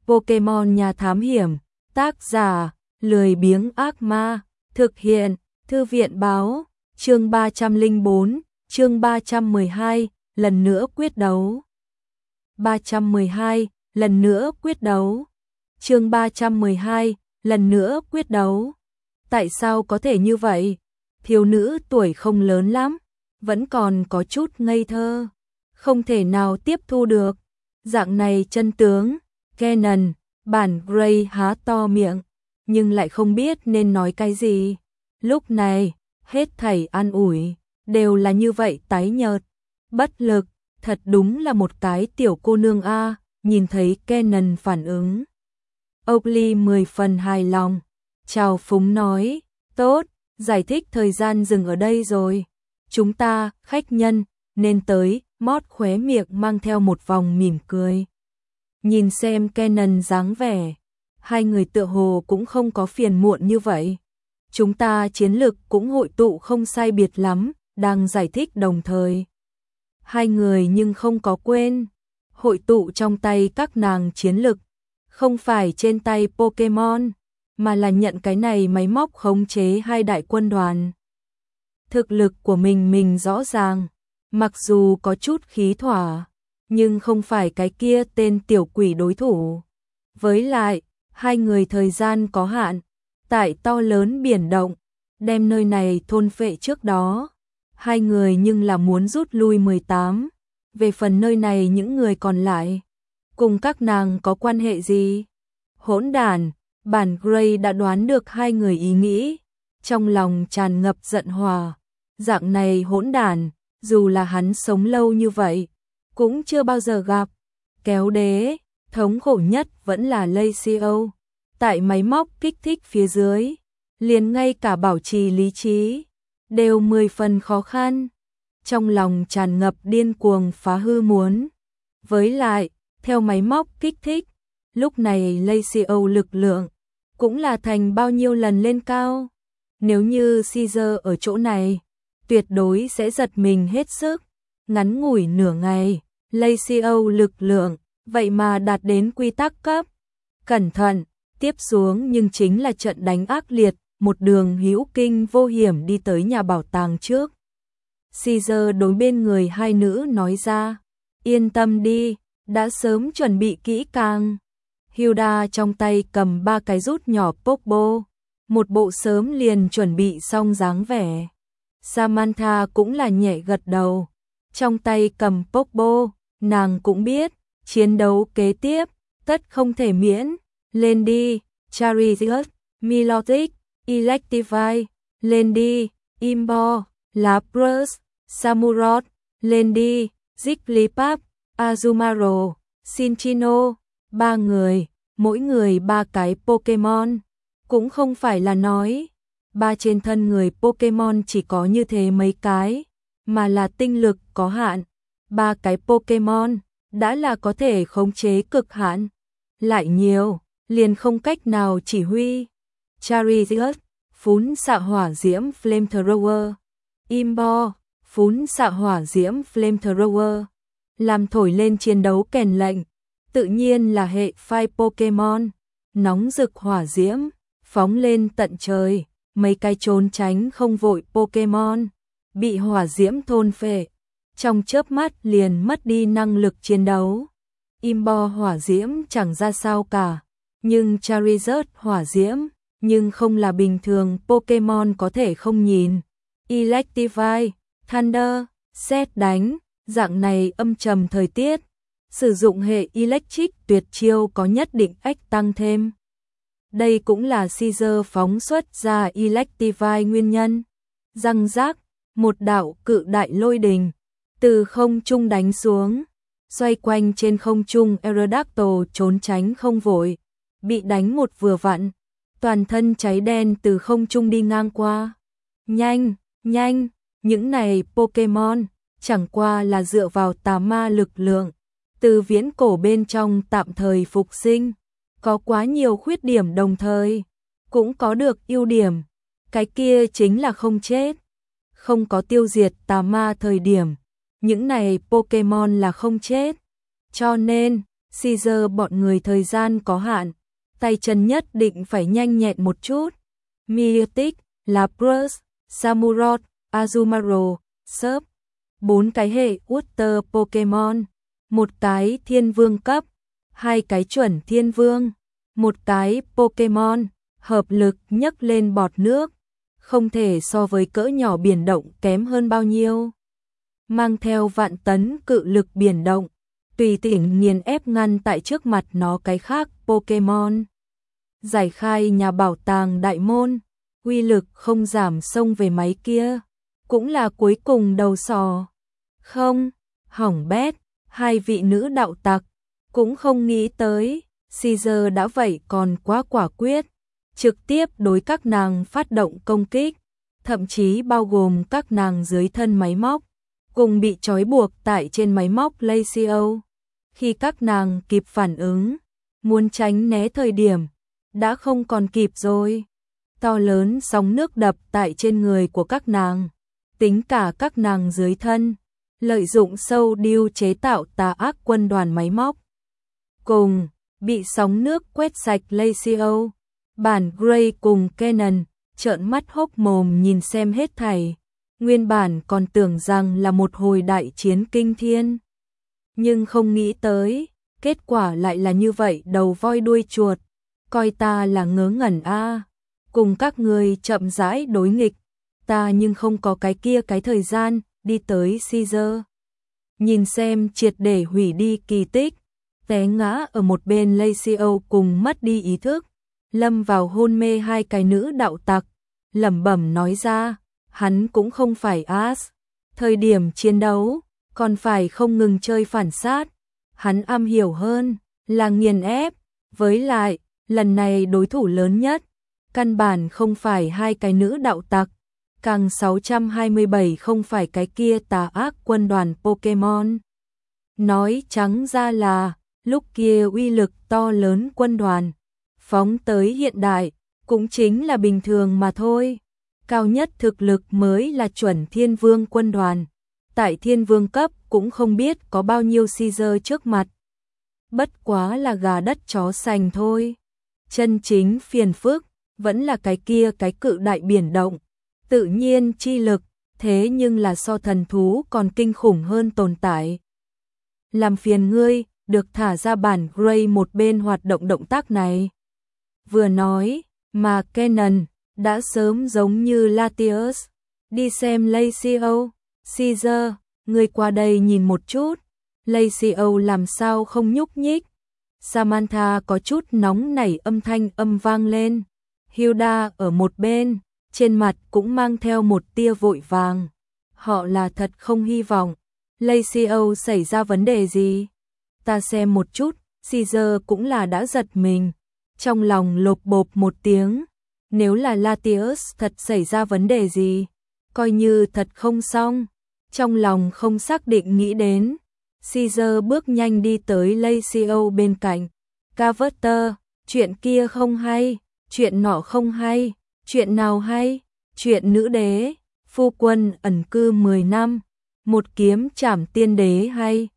Pokemon nhà thám hiểm, tác giả, lười biếng ác ma, thực hiện, thư viện báo, chương 304, chương 312, lần nữa quyết đấu. 312, lần nữa quyết đấu. Chương 312, lần nữa quyết đấu. Tại sao có thể như vậy? Thiếu nữ tuổi không lớn lắm, vẫn còn có chút ngây thơ, không thể nào tiếp thu được. Dạng này chân tướng, Kenan, bản Gray há to miệng, nhưng lại không biết nên nói cái gì. Lúc này, hết thảy an ủi, đều là như vậy tái nhợt, bất lực, thật đúng là một cái tiểu cô nương a. Nhìn thấy Kenan phản ứng, Oakley 10 phần hài lòng, chào phúng nói, tốt, giải thích thời gian dừng ở đây rồi. Chúng ta, khách nhân, nên tới, mót khóe miệng mang theo một vòng mỉm cười. Nhìn xem Kenan dáng vẻ, hai người tựa hồ cũng không có phiền muộn như vậy. Chúng ta chiến lực cũng hội tụ không sai biệt lắm, đang giải thích đồng thời. Hai người nhưng không có quên, hội tụ trong tay các nàng chiến lực, không phải trên tay Pokemon, mà là nhận cái này máy móc khống chế hai đại quân đoàn. Thực lực của mình rõ ràng, mặc dù có chút khí thỏa, nhưng không phải cái kia tên tiểu quỷ đối thủ. Với lại, hai người thời gian có hạn, tại to lớn biển động, đem nơi này thôn phệ trước đó. Hai người nhưng là muốn rút lui 18. Về phần nơi này những người còn lại, cùng các nàng có quan hệ gì? Hỗn đản, bản Gray đã đoán được hai người ý nghĩ, trong lòng tràn ngập giận hòa. Dạng này hỗn đản, dù là hắn sống lâu như vậy, cũng chưa bao giờ gặp. Kéo đế, thống khổ nhất vẫn là Lacio. Tại máy móc kích thích phía dưới, liền ngay cả bảo trì lý trí đều 10 phần khó khăn. Trong lòng tràn ngập điên cuồng phá hư muốn. Với lại, theo máy móc kích thích, lúc này Lacio lực lượng cũng là thành bao nhiêu lần lên cao. Nếu như Caesar ở chỗ này, tuyệt đối sẽ giật mình hết sức. Ngắn ngủi nửa ngày, Lacio lực lượng vậy mà đạt đến quy tắc cấp. Cẩn thận, tiếp xuống nhưng chính là trận đánh ác liệt, một đường hữu kinh vô hiểm đi tới nhà bảo tàng trước. Caesar đối bên người hai nữ nói ra, yên tâm đi, đã sớm chuẩn bị kỹ càng. Hilda trong tay cầm 3 cái rút nhỏ Pokeball, một bộ sớm liền chuẩn bị xong dáng vẻ. Samantha cũng là nhẹ gật đầu, trong tay cầm Pokeball, nàng cũng biết, chiến đấu kế tiếp, tất không thể miễn. Lên đi, Charizard, Milotic, Electivire, lên đi, Imbo, Lapras, Samurott, lên đi, Jigglypuff, Azumarill, Cinccino, 3 người, mỗi người 3 cái Pokemon, cũng không phải là nói, 3 trên thân người Pokemon chỉ có như thế mấy cái, mà là tinh lực có hạn, 3 cái Pokemon đã là có thể khống chế cực hạn, lại nhiều, liền không cách nào chỉ huy. Charizard, phún xạ hỏa diễm Flamethrower, Imbo, phún xạ hỏa diễm Flamethrower, làm thổi lên chiến đấu kèn lệnh, tự nhiên là hệ phai Pokemon, nóng rực hỏa diễm, phóng lên tận trời, mấy cái trốn tránh không vội Pokemon, bị hỏa diễm thôn phệ, trong chớp mắt liền mất đi năng lực chiến đấu. Imbo hỏa diễm chẳng ra sao cả, nhưng Charizard hỏa diễm, nhưng không là bình thường Pokemon có thể không nhìn. Electivire, Thunder, sét đánh, dạng này âm trầm thời tiết, sử dụng hệ Electric tuyệt chiêu có nhất định ách tăng thêm. Đây cũng là Caesar phóng xuất ra Electivire nguyên nhân. Răng rác, một đạo cự đại lôi đình từ không trung đánh xuống, xoay quanh trên không trung Aerodactyl trốn tránh không vội, bị đánh một vừa vặn, toàn thân cháy đen từ không trung đi ngang qua. Nhanh, nhanh, những này Pokemon chẳng qua là dựa vào tà ma lực lượng, từ viễn cổ bên trong tạm thời phục sinh, có quá nhiều khuyết điểm đồng thời, cũng có được ưu điểm, cái kia chính là không chết. Không có tiêu diệt tà ma thời điểm, những này Pokemon là không chết. Cho nên, Caesar bọn người thời gian có hạn, tay chân nhất định phải nhanh nhẹn một chút. Miatic, Lapras, Samurott, Azumarill, Surf, 4 cái hệ Water Pokemon, một cái thiên vương cấp, 2 cái chuẩn thiên vương, một cái Pokemon, hợp lực nhấc lên bọt nước, không thể so với cỡ nhỏ biển động kém hơn bao nhiêu. Mang theo vạn tấn cự lực biển động, tùy tiện nghiền ép ngăn tại trước mặt nó cái khác Pokemon. Giải khai nhà bảo tàng đại môn, uy lực không giảm xông về máy kia, cũng là cuối cùng đầu sò. Không, hỏng bét, hai vị nữ đạo tặc, cũng không nghĩ tới, Caesar đã vậy còn quá quả quyết, trực tiếp đối các nàng phát động công kích, thậm chí bao gồm các nàng dưới thân máy móc, cùng bị trói buộc tại trên máy móc Lacio. Khi các nàng kịp phản ứng, muốn tránh né thời điểm, đã không còn kịp rồi. To lớn sóng nước đập tại trên người của các nàng, tính cả các nàng dưới thân, lợi dụng sâu điêu chế tạo tà ác quân đoàn máy móc. Cùng, bị sóng nước quét sạch Lacio, bản Gray cùng Kenan, trợn mắt hốc mồm nhìn xem hết thảy, nguyên bản còn tưởng rằng là một hồi đại chiến kinh thiên. Nhưng không nghĩ tới, kết quả lại là như vậy đầu voi đuôi chuột, coi ta là ngớ ngẩn a. Cùng các người chậm rãi đối nghịch, ta nhưng không có cái kia cái thời gian đi tới Caesar. Nhìn xem triệt để hủy đi kỳ tích, té ngã ở một bên Lacio cùng mất đi ý thức, lâm vào hôn mê hai cái nữ đạo tặc, lẩm bẩm nói ra, hắn cũng không phải as, thời điểm chiến đấu, còn phải không ngừng chơi phản sát, hắn am hiểu hơn, là nghiền ép, với lại, lần này đối thủ lớn nhất, căn bản không phải hai cái nữ đạo tặc, càng 627 không phải cái kia tà ác quân đoàn Pokemon. Nói trắng ra là, lúc kia uy lực to lớn quân đoàn, phóng tới hiện đại, cũng chính là bình thường mà thôi. Cao nhất thực lực mới là chuẩn thiên vương quân đoàn, tại thiên vương cấp cũng không biết có bao nhiêu Caesar trước mặt. Bất quá là gà đất chó sành thôi. Chân chính phiền phức, vẫn là cái kia cái cự đại biển động, tự nhiên chi lực, thế nhưng là so thần thú còn kinh khủng hơn tồn tại. Làm phiền ngươi, được thả ra bản Gray một bên hoạt động động tác này. Vừa nói, mà Kenan đã sớm giống như Latios, đi xem Lacio. Caesar, ngươi qua đây nhìn một chút. Lacio làm sao không nhúc nhích. Samantha có chút nóng nảy âm thanh vang lên. Hilda ở một bên, trên mặt cũng mang theo một tia vội vàng. Họ là thật không hy vọng Lacio xảy ra vấn đề gì. Ta xem một chút, Caesar cũng là đã giật mình. Trong lòng lộp bộp một tiếng. Nếu là Latios thật xảy ra vấn đề gì, coi như thật không xong. Trong lòng không xác định nghĩ đến. Caesar bước nhanh đi tới Lacio bên cạnh. Carver, chuyện kia không hay, chuyện nọ không hay, chuyện nào hay, chuyện nữ đế, phu quân ẩn cư 10 năm, một kiếm trảm tiên đế hay,